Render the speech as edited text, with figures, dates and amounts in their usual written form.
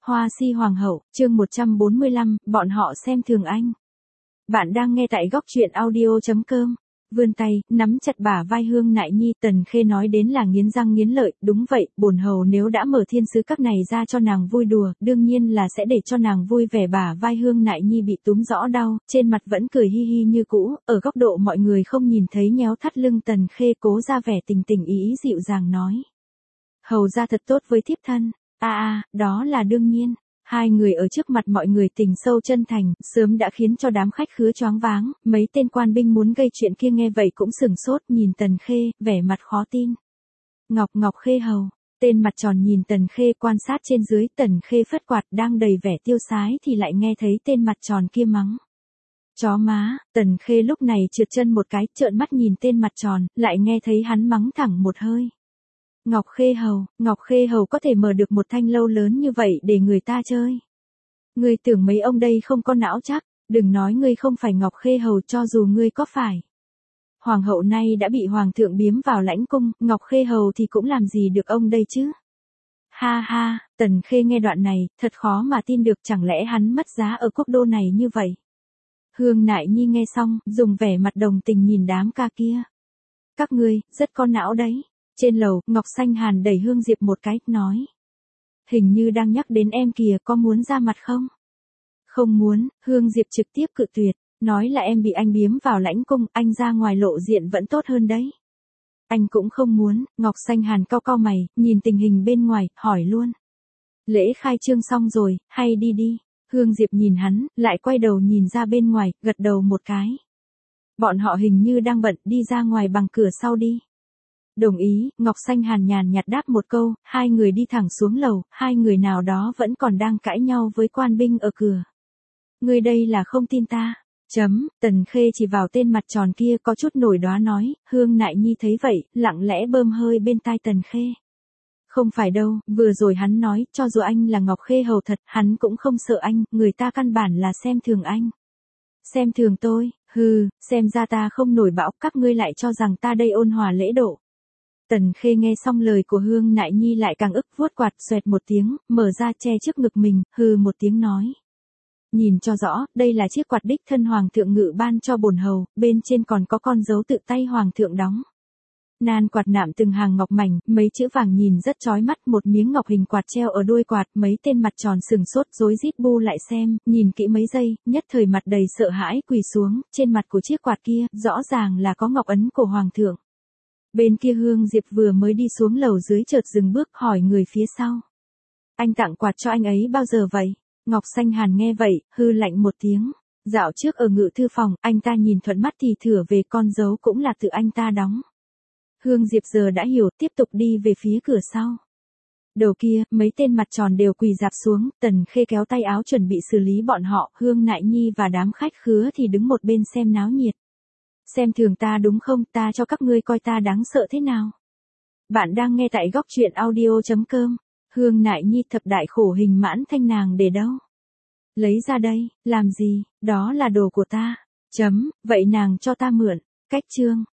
Hoa si hoàng hậu, chương 145, bọn họ xem thường anh. Bạn đang nghe tại góc truyện audio.com. Vươn tay, nắm chặt bả vai Hương Nại Nhi, Tần Khê nói đến là nghiến răng nghiến lợi, đúng vậy, bổn hầu nếu đã mở thiên sứ các này ra cho nàng vui đùa, đương nhiên là sẽ để cho nàng vui vẻ. Bả vai Hương Nại Nhi bị túm rõ đau, trên mặt vẫn cười hi hi như cũ, ở góc độ mọi người không nhìn thấy nhéo thắt lưng Tần Khê cố ra vẻ tình tình ý dịu dàng nói. Hầu ra thật tốt với thiếp thân, đó là đương nhiên. Hai người ở trước mặt mọi người tình sâu chân thành, sớm đã khiến cho đám khách khứa choáng váng, mấy tên quan binh muốn gây chuyện kia nghe vậy cũng sửng sốt nhìn Tần Khê, vẻ mặt khó tin. Ngọc Khê hầu, tên mặt tròn nhìn Tần Khê quan sát trên dưới, Tần Khê phất quạt đang đầy vẻ tiêu sái thì lại nghe thấy tên mặt tròn kia mắng. Chó má, Tần Khê lúc này trượt chân một cái, trợn mắt nhìn tên mặt tròn, lại nghe thấy hắn mắng thẳng một hơi. Ngọc Khê hầu có thể mở được một thanh lâu lớn như vậy để người ta chơi. Ngươi tưởng mấy ông đây không có não chắc, đừng nói ngươi không phải Ngọc Khê hầu, cho dù ngươi có phải. Hoàng hậu nay đã bị hoàng thượng biếm vào lãnh cung, Ngọc Khê hầu thì cũng làm gì được ông đây chứ. Ha ha, Tần Khê nghe đoạn này, thật khó mà tin được, chẳng lẽ hắn mất giá ở quốc đô này như vậy. Hương Nại Nhi nghe xong, dùng vẻ mặt đồng tình nhìn đám ca kia. Các ngươi, rất có não đấy. Trên lầu, Ngọc Xanh Hàn đẩy Hương Diệp một cái, nói. Hình như đang nhắc đến em kìa, có muốn ra mặt không? Không muốn, Hương Diệp trực tiếp cự tuyệt, nói là em bị anh biếm vào lãnh cung, anh ra ngoài lộ diện vẫn tốt hơn đấy. Anh cũng không muốn, Ngọc Xanh Hàn cau cau mày, nhìn tình hình bên ngoài, hỏi luôn. Lễ khai trương xong rồi, hay đi đi. Hương Diệp nhìn hắn, lại quay đầu nhìn ra bên ngoài, gật đầu một cái. Bọn họ hình như đang bận, đi ra ngoài bằng cửa sau đi. Đồng ý, Ngọc Xanh Hàn nhàn nhạt đáp một câu, hai người đi thẳng xuống lầu, hai người nào đó vẫn còn đang cãi nhau với quan binh ở cửa. Ngươi đây là không tin ta. Tần Khê chỉ vào tên mặt tròn kia có chút nổi đoá nói, Hương Nại Nhi thấy vậy, lặng lẽ bơm hơi bên tai Tần Khê. Không phải đâu, vừa rồi hắn nói, cho dù anh là Ngọc Khê hầu thật, hắn cũng không sợ anh, người ta căn bản là xem thường anh. Xem thường tôi, xem ra ta không nổi bão, các ngươi lại cho rằng ta đây ôn hòa lễ độ. Tần Khê nghe xong lời của Hương Nại Nhi lại càng ức, vuốt quạt xoẹt một tiếng, mở ra che trước ngực mình, một tiếng nói. Nhìn cho rõ, đây là chiếc quạt đích thân hoàng thượng ngự ban cho bổn hầu, bên trên còn có con dấu tự tay hoàng thượng đóng. Nan quạt nạm từng hàng ngọc mảnh, mấy chữ vàng nhìn rất chói mắt, một miếng ngọc hình quạt treo ở đuôi quạt, mấy tên mặt tròn sừng sốt rối rít bu lại xem, nhìn kỹ mấy giây, nhất thời mặt đầy sợ hãi quỳ xuống, trên mặt của chiếc quạt kia, rõ ràng là có ngọc ấn của hoàng thượng. Bên kia Hương Diệp vừa mới đi xuống lầu dưới chợt dừng bước hỏi người phía sau. Anh tặng quạt cho anh ấy bao giờ vậy? Ngọc Xanh Hàn nghe vậy, hư lạnh một tiếng. Dạo trước ở ngự thư phòng, anh ta nhìn thuận mắt thì thửa về con dấu cũng là tự anh ta đóng. Hương Diệp giờ đã hiểu, tiếp tục đi về phía cửa sau. Đầu kia, mấy tên mặt tròn đều quỳ rạp xuống, Tần Khê kéo tay áo chuẩn bị xử lý bọn họ, Hương Nại Nhi và đám khách khứa thì đứng một bên xem náo nhiệt. Xem thường ta đúng không, ta cho các ngươi coi ta đáng sợ thế nào. Bạn đang nghe tại góc truyện audio.com. Hương Nại Nhi thập đại khổ hình mãn thanh nàng để đâu? Lấy ra đây, làm gì, đó là đồ của ta. Vậy nàng cho ta mượn. Cách chương.